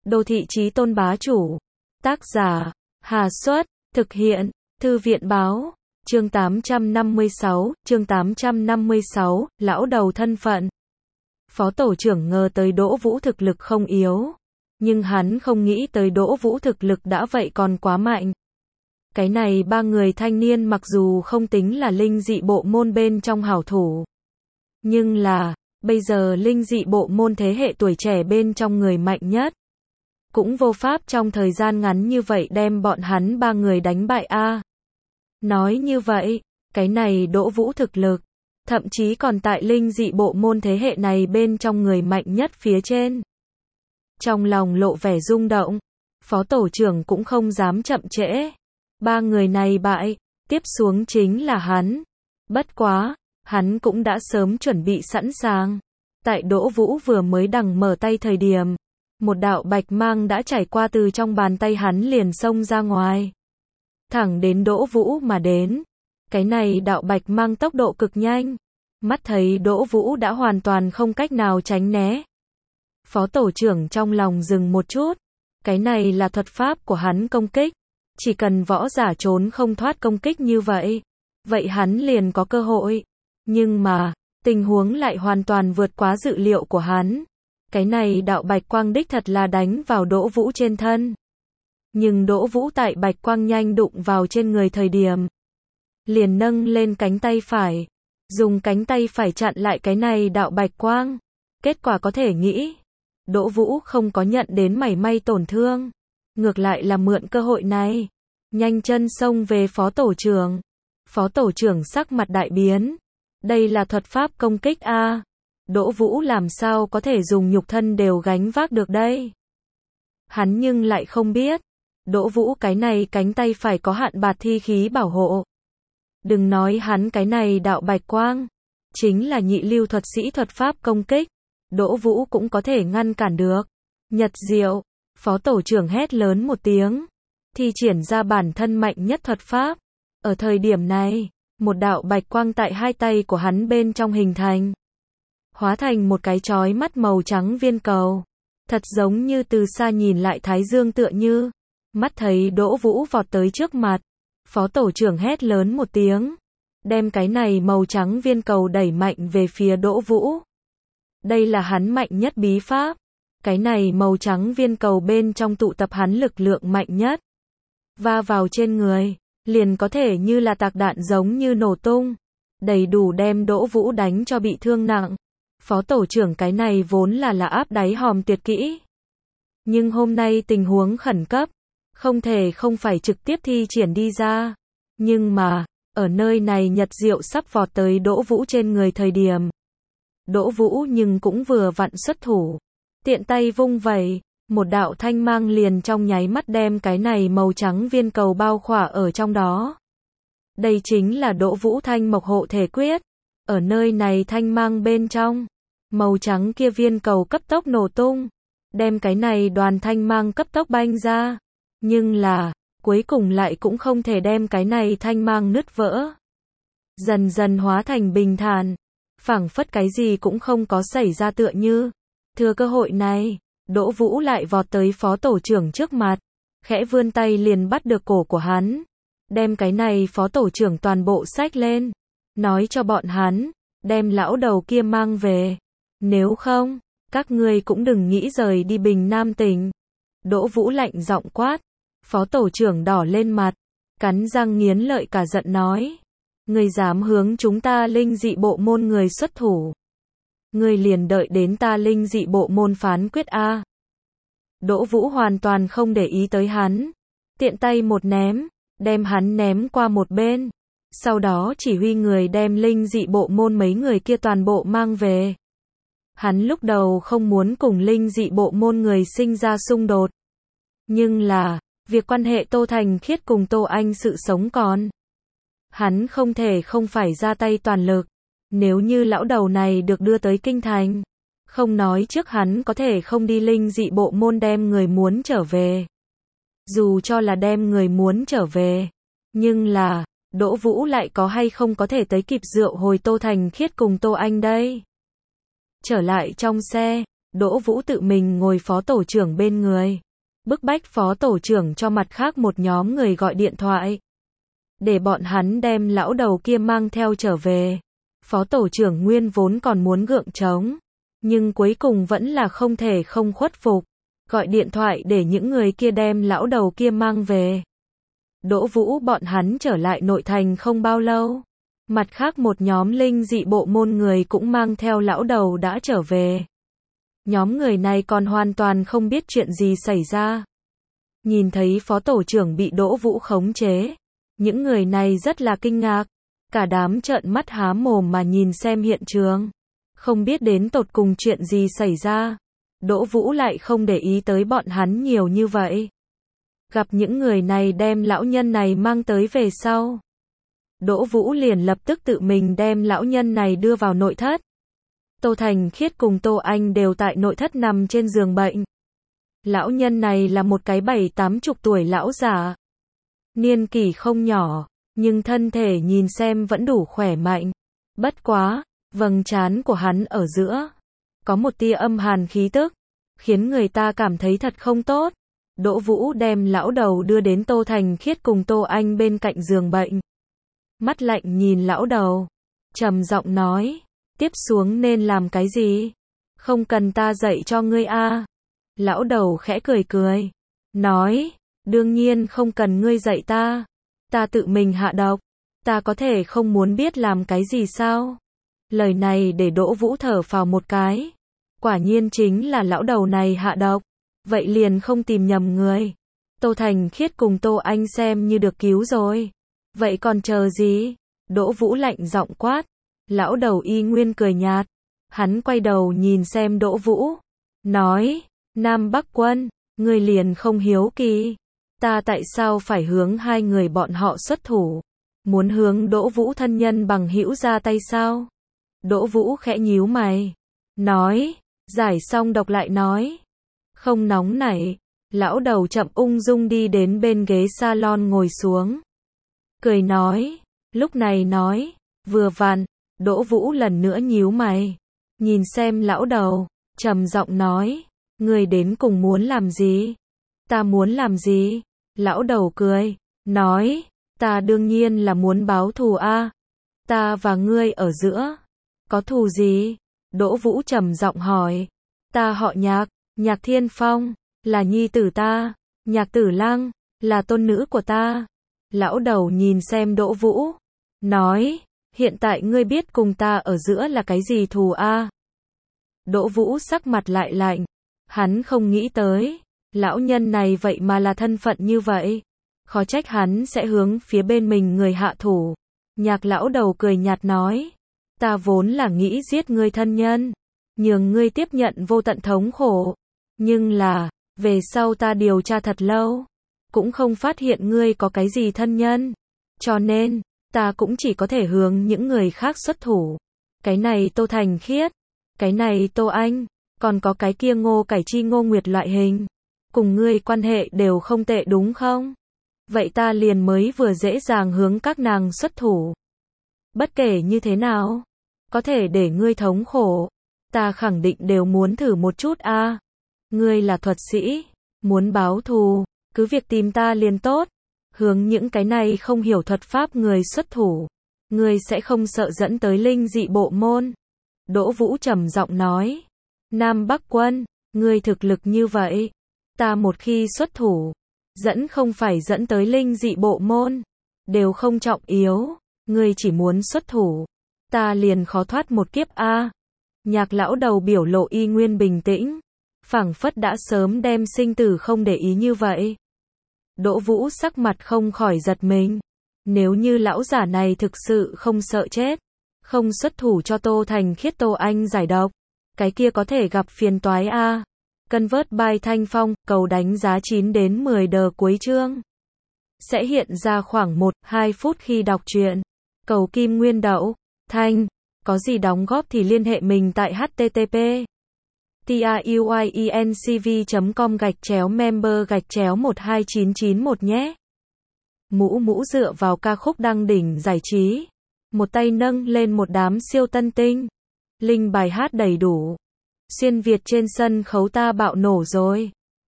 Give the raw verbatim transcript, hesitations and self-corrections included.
Đô thị chí tôn bá chủ. Tác giả, Hà Xuất, thực hiện, Thư viện báo, chương tám trăm năm mươi sáu, chương tám trăm năm mươi sáu, lão đầu thân phận. Phó tổ trưởng ngờ tới Đỗ Vũ thực lực không yếu, nhưng hắn không nghĩ tới Đỗ Vũ thực lực đã vậy còn quá mạnh. Cái này ba người thanh niên mặc dù không tính là linh dị bộ môn bên trong hảo thủ, nhưng là, bây giờ linh dị bộ môn thế hệ tuổi trẻ bên trong người mạnh nhất. Cũng vô pháp trong thời gian ngắn như vậy đem bọn hắn ba người đánh bại a. Nói như vậy, cái này Đỗ Vũ thực lực, thậm chí còn tại linh dị bộ môn thế hệ này bên trong người mạnh nhất phía trên. Trong lòng lộ vẻ rung động, phó tổ trưởng cũng không dám chậm trễ. Ba người này bại, tiếp xuống chính là hắn. Bất quá, hắn cũng đã sớm chuẩn bị sẵn sàng. Tại Đỗ Vũ vừa mới đằng mở tay thời điểm, một đạo bạch mang đã trải qua từ trong bàn tay hắn liền xông ra ngoài. Thẳng đến Đỗ Vũ mà đến. Cái này đạo bạch mang tốc độ cực nhanh. Mắt thấy Đỗ Vũ đã hoàn toàn không cách nào tránh né. Phó tổ trưởng trong lòng dừng một chút. Cái này là thuật pháp của hắn công kích. Chỉ cần võ giả trốn không thoát công kích như vậy, vậy hắn liền có cơ hội. Nhưng mà, tình huống lại hoàn toàn vượt quá dự liệu của hắn. Cái này đạo bạch quang đích thật là đánh vào Đỗ Vũ trên thân. Nhưng Đỗ Vũ tại bạch quang nhanh đụng vào trên người thời điểm, liền nâng lên cánh tay phải, dùng cánh tay phải chặn lại cái này đạo bạch quang. Kết quả có thể nghĩ, Đỗ Vũ không có nhận đến mảy may tổn thương, ngược lại là mượn cơ hội này, nhanh chân xông về phó tổ trưởng. Phó tổ trưởng sắc mặt đại biến. Đây là thuật pháp công kích a. Đỗ Vũ làm sao có thể dùng nhục thân đều gánh vác được đây? Hắn nhưng lại không biết, Đỗ Vũ cái này cánh tay phải có hạn bạt thi khí bảo hộ. Đừng nói hắn cái này đạo bạch quang, chính là nhị lưu thuật sĩ thuật pháp công kích, Đỗ Vũ cũng có thể ngăn cản được. Nhật diệu, phó tổ trưởng hét lớn một tiếng, thi triển ra bản thân mạnh nhất thuật pháp. Ở thời điểm này, một đạo bạch quang tại hai tay của hắn bên trong hình thành, hóa thành một cái chói mắt màu trắng viên cầu, thật giống như từ xa nhìn lại thái dương tựa như. Mắt thấy Đỗ Vũ vọt tới trước mặt, phó tổ trưởng hét lớn một tiếng, đem cái này màu trắng viên cầu đẩy mạnh về phía Đỗ Vũ. Đây là hắn mạnh nhất bí pháp. Cái này màu trắng viên cầu bên trong tụ tập hắn lực lượng mạnh nhất, va vào trên người, liền có thể như là tạc đạn giống như nổ tung, đầy đủ đem Đỗ Vũ đánh cho bị thương nặng. Phó tổ trưởng cái này vốn là là áp đáy hòm tuyệt kỹ. Nhưng hôm nay tình huống khẩn cấp, không thể không phải trực tiếp thi triển đi ra. Nhưng mà, ở nơi này Nhật diệu sắp vọt tới Đỗ Vũ trên người thời điểm, Đỗ Vũ nhưng cũng vừa vặn xuất thủ, tiện tay vung vẩy, một đạo thanh mang liền trong nháy mắt đem cái này màu trắng viên cầu bao khỏa ở trong đó. Đây chính là Đỗ Vũ Thanh Mộc Hộ Thể Quyết. Ở nơi này thanh mang bên trong, màu trắng kia viên cầu cấp tốc nổ tung, đem cái này đoàn thanh mang cấp tốc banh ra. Nhưng là, cuối cùng lại cũng không thể đem cái này thanh mang nứt vỡ. Dần dần hóa thành bình thản, phảng phất cái gì cũng không có xảy ra tựa như. Thừa cơ hội này, Đỗ Vũ lại vọt tới phó tổ trưởng trước mặt, khẽ vươn tay liền bắt được cổ của hắn, đem cái này phó tổ trưởng toàn bộ xách lên, nói cho bọn hắn, đem lão đầu kia mang về, nếu không, các ngươi cũng đừng nghĩ rời đi Bình Nam tỉnh. Đỗ Vũ lạnh giọng quát. Phó tổ trưởng đỏ lên mặt, cắn răng nghiến lợi cả giận nói, ngươi dám hướng chúng ta linh dị bộ môn người xuất thủ, ngươi liền đợi đến ta linh dị bộ môn phán quyết a. Đỗ Vũ hoàn toàn không để ý tới hắn, tiện tay một ném, đem hắn ném qua một bên, sau đó chỉ huy người đem linh dị bộ môn mấy người kia toàn bộ mang về. Hắn lúc đầu không muốn cùng linh dị bộ môn người sinh ra xung đột, nhưng là, việc quan hệ Tô Thành Khiết cùng Tô Anh sự sống còn, hắn không thể không phải ra tay toàn lực. Nếu như lão đầu này được đưa tới kinh thành, không nói trước hắn có thể không đi linh dị bộ môn đem người muốn trở về. Dù cho là đem người muốn trở về, nhưng là, Đỗ Vũ lại có hay không có thể tới kịp rượu hồi Tô Thành Khiết cùng Tô Anh đây. Trở lại trong xe, Đỗ Vũ tự mình ngồi phó tổ trưởng bên người, bức bách phó tổ trưởng cho mặt khác một nhóm người gọi điện thoại, để bọn hắn đem lão đầu kia mang theo trở về. Phó tổ trưởng nguyên vốn còn muốn gượng chống, nhưng cuối cùng vẫn là không thể không khuất phục, gọi điện thoại để những người kia đem lão đầu kia mang về. Đỗ Vũ bọn hắn trở lại nội thành không bao lâu, mặt khác một nhóm linh dị bộ môn người cũng mang theo lão đầu đã trở về. Nhóm người này còn hoàn toàn không biết chuyện gì xảy ra. Nhìn thấy phó tổ trưởng bị Đỗ Vũ khống chế, những người này rất là kinh ngạc, cả đám trợn mắt há mồm mà nhìn xem hiện trường, không biết đến tột cùng chuyện gì xảy ra. Đỗ Vũ lại không để ý tới bọn hắn nhiều như vậy. Gặp những người này đem lão nhân này mang tới về sau, Đỗ Vũ liền lập tức tự mình đem lão nhân này đưa vào nội thất. Tô Thành Khiết cùng Tô Anh đều tại nội thất nằm trên giường bệnh. Lão nhân này là một cái bảy tám chục tuổi lão già, niên kỷ không nhỏ, nhưng thân thể nhìn xem vẫn đủ khỏe mạnh. Bất quá, vầng trán của hắn ở giữa có một tia âm hàn khí tức, khiến người ta cảm thấy thật không tốt. Đỗ Vũ đem lão đầu đưa đến Tô Thành Khiết cùng Tô Anh bên cạnh giường bệnh. Mắt lạnh nhìn lão đầu, trầm giọng nói, tiếp xuống nên làm cái gì? Không cần ta dạy cho ngươi a. Lão đầu khẽ cười cười, nói, đương nhiên không cần ngươi dạy ta, ta tự mình hạ độc, ta có thể không muốn biết làm cái gì sao? Lời này để Đỗ Vũ thở phào một cái, quả nhiên chính là lão đầu này hạ độc, vậy liền không tìm nhầm người. Tô Thành Khiết cùng Tô Anh xem như được cứu rồi, vậy còn chờ gì? Đỗ Vũ lạnh giọng quát. Lão đầu y nguyên cười nhạt, hắn quay đầu nhìn xem Đỗ Vũ, nói, Nam Bắc Quân, ngươi liền không hiếu kỳ, ta tại sao phải hướng hai người bọn họ xuất thủ, muốn hướng Đỗ Vũ thân nhân bằng hữu ra tay sao? Đỗ Vũ khẽ nhíu mày, nói, giải xong độc lại nói, không nóng nảy. Lão đầu chậm ung dung đi đến bên ghế salon ngồi xuống, cười nói, lúc này nói, vừa vặn. Đỗ Vũ lần nữa nhíu mày, nhìn xem lão đầu, trầm giọng nói, ngươi đến cùng muốn làm gì? Ta muốn làm gì? Lão đầu cười, nói, ta đương nhiên là muốn báo thù a. Ta và ngươi ở giữa, có thù gì? Đỗ Vũ trầm giọng hỏi, ta họ Nhạc, Nhạc Thiên Phong, là nhi tử ta, Nhạc Tử Lăng, là tôn nữ của ta. Lão đầu nhìn xem Đỗ Vũ, nói, hiện tại ngươi biết cùng ta ở giữa là cái gì thù a? Đỗ Vũ sắc mặt lại lạnh, hắn không nghĩ tới, lão nhân này vậy mà là thân phận như vậy, khó trách hắn sẽ hướng phía bên mình người hạ thủ. Nhạc lão đầu cười nhạt nói, ta vốn là nghĩ giết ngươi thân nhân, nhường ngươi tiếp nhận vô tận thống khổ, nhưng là, về sau ta điều tra thật lâu, cũng không phát hiện ngươi có cái gì thân nhân, cho nên ta cũng chỉ có thể hướng những người khác xuất thủ. Cái này Tô Thành Khiết, cái này Tô Anh, còn có cái kia Ngô Cải Chi Ngô Nguyệt loại hình, cùng ngươi quan hệ đều không tệ đúng không? Vậy ta liền mới vừa dễ dàng hướng các nàng xuất thủ. Bất kể như thế nào, có thể để ngươi thống khổ, ta khẳng định đều muốn thử một chút a. À. Ngươi là thuật sĩ, muốn báo thù, cứ việc tìm ta liền tốt. Hướng những cái này không hiểu thuật pháp người xuất thủ, ngươi sẽ không sợ dẫn tới linh dị bộ môn. Đỗ Vũ trầm giọng nói, Nam Bắc Quân, ngươi thực lực như vậy, ta một khi xuất thủ, dẫn không phải dẫn tới linh dị bộ môn, đều không trọng yếu, ngươi chỉ muốn xuất thủ, ta liền khó thoát một kiếp a. À. Nhạc lão đầu biểu lộ y nguyên bình tĩnh, phảng phất đã sớm đem sinh tử không để ý như vậy. Đỗ Vũ sắc mặt không khỏi giật mình, nếu như lão giả này thực sự không sợ chết, không xuất thủ cho Tô Thành Khiết Tô Anh giải độc, cái kia có thể gặp phiền toái a. À. Convert by Thanh Phong, cầu đánh giá chín đến mười đờ cuối chương. Sẽ hiện ra khoảng một đến hai phút khi đọc truyện. Cầu Kim Nguyên Đậu, Thanh, có gì đóng góp thì liên hệ mình tại h t t p truyencv chấm com gạch chéo member gạch chéo một hai chín chín một nhé. Mũ mũ dựa vào ca khúc đăng đỉnh giải trí, một tay nâng lên một đám siêu tân tinh, link bài hát đầy đủ. Xuyên Việt trên sân khấu ta bạo nổ rồi.